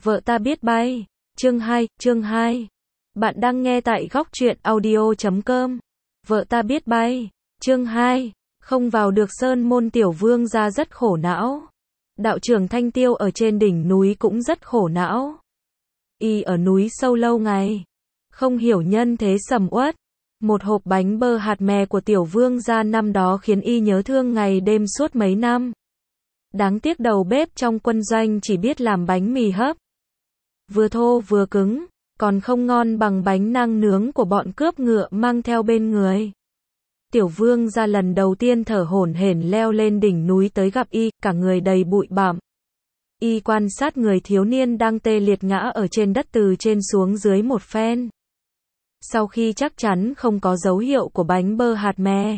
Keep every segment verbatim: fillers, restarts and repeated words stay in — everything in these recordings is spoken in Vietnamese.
Vợ ta biết bay. Chương hai, chương hai. Bạn đang nghe tại góc truyện audio chấm com. Vợ ta biết bay. Chương hai. Không vào được sơn môn, Tiểu Vương gia rất khổ não. Đạo trưởng Thanh Tiêu ở trên đỉnh núi cũng rất khổ não. Y ở núi sâu lâu ngày, không hiểu nhân thế sầm uất. Một hộp bánh bơ hạt mè của Tiểu Vương gia năm đó khiến y nhớ thương ngày đêm suốt mấy năm. Đáng tiếc đầu bếp trong quân doanh chỉ biết làm bánh mì hấp. Vừa thô vừa cứng, còn không ngon bằng bánh nang nướng của bọn cướp ngựa mang theo bên người. Tiểu Vương gia lần đầu tiên thở hổn hển leo lên đỉnh núi tới gặp y, cả người đầy bụi bặm. Y quan sát người thiếu niên đang tê liệt ngã ở trên đất từ trên xuống dưới một phen. Sau khi chắc chắn không có dấu hiệu của bánh bơ hạt mè,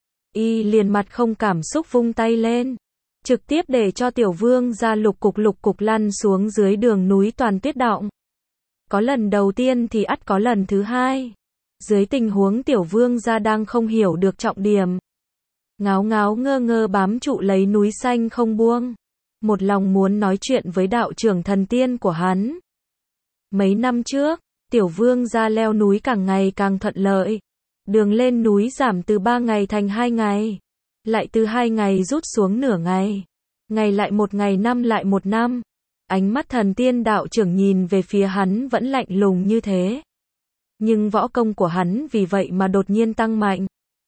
y liền mặt không cảm xúc vung tay lên, trực tiếp để cho Tiểu Vương gia lục cục lục cục lăn xuống dưới đường núi toàn tuyết đọng. Có lần đầu tiên thì ắt có lần thứ hai. Dưới tình huống Tiểu Vương gia đang không hiểu được trọng điểm, ngáo ngáo ngơ ngơ bám trụ lấy núi xanh không buông, một lòng muốn nói chuyện với đạo trưởng thần tiên của hắn. Mấy năm trước, Tiểu Vương gia leo núi càng ngày càng thuận lợi. Đường lên núi giảm từ ba ngày thành hai ngày, lại từ hai ngày rút xuống nửa ngày, ngày lại một ngày, năm lại một năm. Ánh mắt thần tiên đạo trưởng nhìn về phía hắn vẫn lạnh lùng như thế. Nhưng võ công của hắn vì vậy mà đột nhiên tăng mạnh.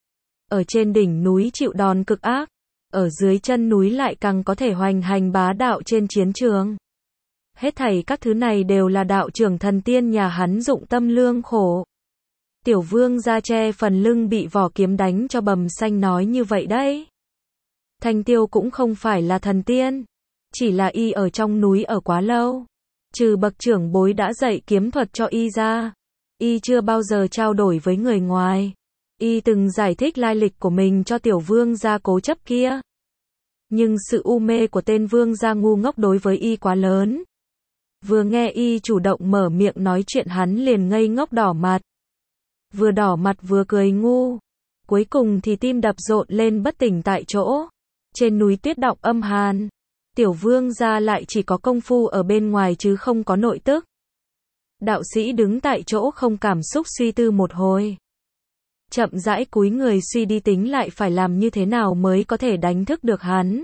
Ở trên đỉnh núi chịu đòn cực ác, ở dưới chân núi lại càng có thể hoành hành bá đạo trên chiến trường. Hết thảy các thứ này đều là đạo trưởng thần tiên nhà hắn dụng tâm lương khổ. Tiểu Vương gia che phần lưng bị vỏ kiếm đánh cho bầm xanh nói như vậy đấy. Thanh Tiêu cũng không phải là thần tiên, chỉ là y ở trong núi ở quá lâu. Trừ bậc trưởng bối đã dạy kiếm thuật cho y ra, y chưa bao giờ trao đổi với người ngoài. Y từng giải thích lai lịch của mình cho Tiểu Vương gia cố chấp kia. Nhưng sự u mê của tên Vương gia ngu ngốc đối với y quá lớn. Vừa nghe y chủ động mở miệng nói chuyện hắn liền ngây ngốc đỏ mặt. Vừa đỏ mặt vừa cười ngu. Cuối cùng thì tim đập rộn lên bất tỉnh tại chỗ. Trên núi tuyết đọng âm hàn, Tiểu Vương gia lại chỉ có công phu ở bên ngoài chứ không có nội tức. Đạo sĩ đứng tại chỗ không cảm xúc suy tư một hồi. Chậm rãi cúi người suy đi tính lại phải làm như thế nào mới có thể đánh thức được hắn.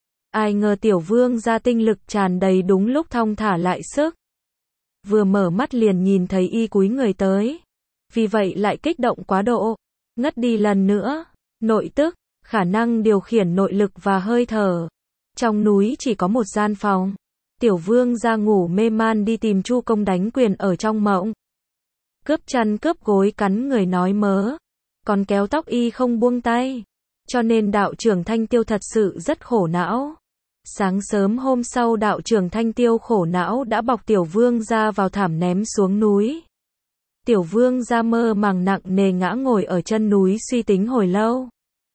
Ai ngờ Tiểu Vương gia tinh lực tràn đầy đúng lúc thong thả lại sức. Vừa mở mắt liền nhìn thấy y cúi người tới. Vì vậy lại kích động quá độ, ngất đi lần nữa. Nội tức, khả năng điều khiển nội lực và hơi thở. Trong núi chỉ có một gian phòng. Tiểu Vương gia ngủ mê man đi tìm Chu Công đánh quyền ở trong mộng. Cướp chăn cướp gối cắn người nói mớ, còn kéo tóc y không buông tay. Cho nên đạo trưởng Thanh Tiêu thật sự rất khổ não. Sáng sớm hôm sau đạo trưởng Thanh Tiêu khổ não đã bọc Tiểu Vương gia vào thảm ném xuống núi. Tiểu Vương gia mơ màng nặng nề ngã ngồi ở chân núi suy tính hồi lâu.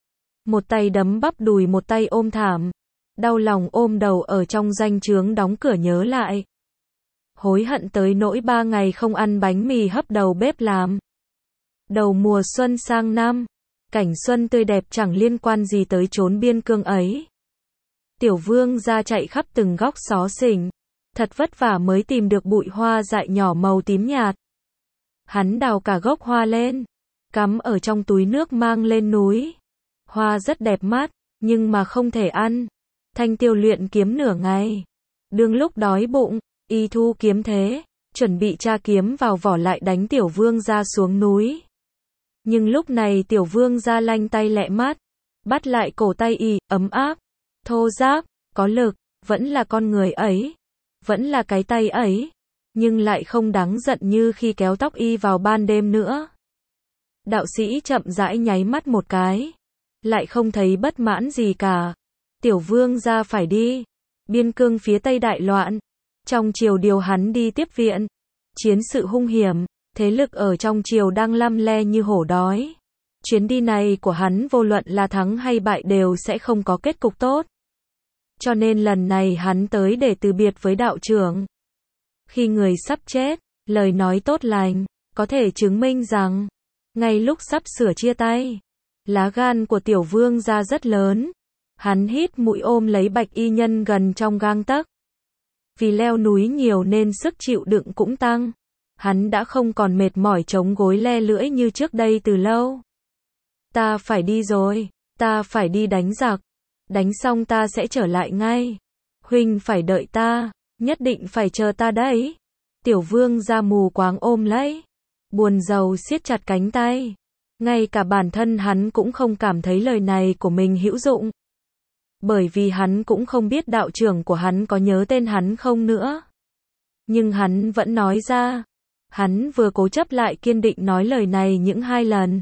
Một tay đấm bắp đùi, một tay ôm thảm. Đau lòng ôm đầu ở trong doanh trướng đóng cửa nhớ lại. Hối hận tới nỗi ba ngày không ăn bánh mì hấp đầu bếp làm. Đầu mùa xuân sang năm, cảnh xuân tươi đẹp chẳng liên quan gì tới chốn biên cương ấy. Tiểu Vương gia chạy khắp từng góc xó xỉnh, thật vất vả mới tìm được bụi hoa dại nhỏ màu tím nhạt. Hắn đào cả gốc hoa lên, cắm ở trong túi nước mang lên núi. Hoa rất đẹp mắt, nhưng mà không thể ăn. Thanh Tiêu luyện kiếm nửa ngày. Đương lúc đói bụng, y thu kiếm thế, chuẩn bị tra kiếm vào vỏ lại đánh Tiểu Vương gia xuống núi. Nhưng lúc này Tiểu Vương gia lanh tay lẹ mắt, bắt lại cổ tay y, ấm áp, thô ráp, có lực, vẫn là con người ấy, vẫn là cái tay ấy, nhưng lại không đáng giận như khi kéo tóc y vào ban đêm nữa. Đạo sĩ chậm rãi nháy mắt một cái, lại không thấy bất mãn gì cả. Tiểu Vương gia phải đi. Biên cương phía Tây đại loạn. Trong triều điều hắn đi tiếp viện. Chiến sự hung hiểm. Thế lực ở trong triều đang lăm le như hổ đói. Chuyến đi này của hắn vô luận là thắng hay bại đều sẽ không có kết cục tốt. Cho nên lần này hắn tới để từ biệt với đạo trưởng. Khi người sắp chết, lời nói tốt lành, có thể chứng minh rằng, ngay lúc sắp sửa chia tay, lá gan của Tiểu Vương gia rất lớn. Hắn hít mũi ôm lấy Bạch Y Nhân gần trong gang tấc. Vì leo núi nhiều nên sức chịu đựng cũng tăng. Hắn đã không còn mệt mỏi chống gối le lưỡi như trước đây từ lâu. Ta phải đi rồi, ta phải đi đánh giặc. Đánh xong ta sẽ trở lại ngay. Huynh phải đợi ta, nhất định phải chờ ta đấy. Tiểu vương gia mù quáng ôm lấy. Buồn rầu siết chặt cánh tay. Ngay cả bản thân hắn cũng không cảm thấy lời này của mình hữu dụng. Bởi vì hắn cũng không biết đạo trưởng của hắn có nhớ tên hắn không nữa. Nhưng hắn vẫn nói ra. Hắn vừa cố chấp lại kiên định nói lời này những hai lần.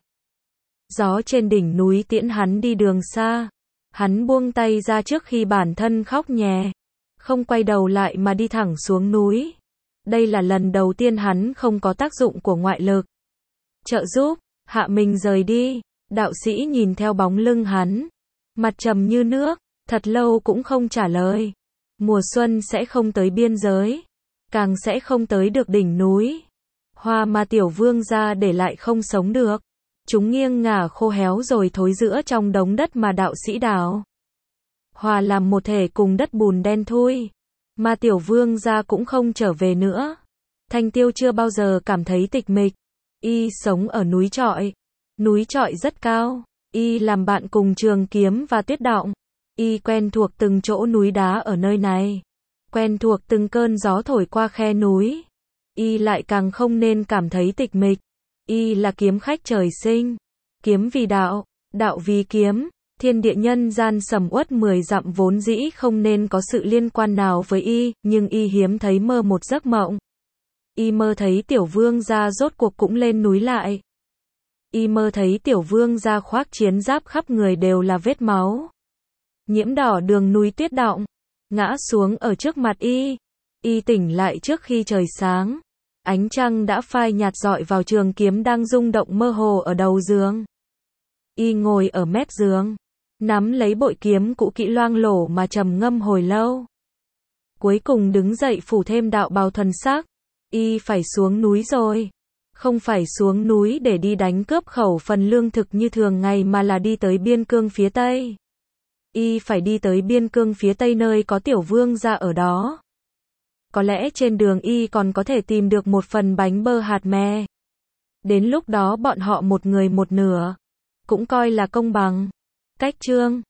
Gió trên đỉnh núi tiễn hắn đi đường xa. Hắn buông tay ra trước khi bản thân khóc nhè. Không quay đầu lại mà đi thẳng xuống núi. Đây là lần đầu tiên hắn không có tác dụng của ngoại lực trợ giúp. Hạ mình rời đi. Đạo sĩ nhìn theo bóng lưng hắn. Mặt trầm như nước. Thật lâu cũng không trả lời. Mùa xuân sẽ không tới biên giới. Càng sẽ không tới được đỉnh núi. Hoa mà tiểu vương gia để lại không sống được. Chúng nghiêng ngả khô héo rồi thối rữa trong đống đất mà đạo sĩ đào. Hòa làm một thể cùng đất bùn đen thui. Mà tiểu vương gia cũng không trở về nữa. Thanh Tiêu chưa bao giờ cảm thấy tịch mịch. Y sống ở núi Trọi. Núi Trọi rất cao. Y làm bạn cùng Trường Kiếm và Tuyết Động. Y quen thuộc từng chỗ núi đá ở nơi này. Quen thuộc từng cơn gió thổi qua khe núi. Y lại càng không nên cảm thấy tịch mịch. Y là kiếm khách trời sinh. Kiếm vì đạo, đạo vì kiếm. Thiên địa nhân gian sầm uất mười dặm vốn dĩ không nên có sự liên quan nào với Y, nhưng Y hiếm thấy mơ một giấc mộng. Y mơ thấy tiểu vương gia rốt cuộc cũng lên núi lại. Y mơ thấy tiểu vương gia khoác chiến giáp khắp người đều là vết máu. Nhiễm đỏ đường núi Tuyết Động. Ngã xuống ở trước mặt Y. Y tỉnh lại trước khi trời sáng. Ánh trăng đã phai nhạt rọi vào trường kiếm đang rung động mơ hồ ở đầu giường. Y ngồi ở mép giường. Nắm lấy bội kiếm cũ kỹ loang lổ mà trầm ngâm hồi lâu. Cuối cùng đứng dậy phủ thêm đạo bào thuần sắc. Y phải xuống núi rồi. Không phải xuống núi để đi đánh cướp khẩu phần lương thực như thường ngày mà là đi tới biên cương phía Tây. Y phải đi tới biên cương phía Tây nơi có tiểu vương gia ở đó. Có lẽ trên đường Y còn có thể tìm được một phần bánh bơ hạt me. Đến lúc đó bọn họ một người một nửa. Cũng coi là công bằng. Cách chương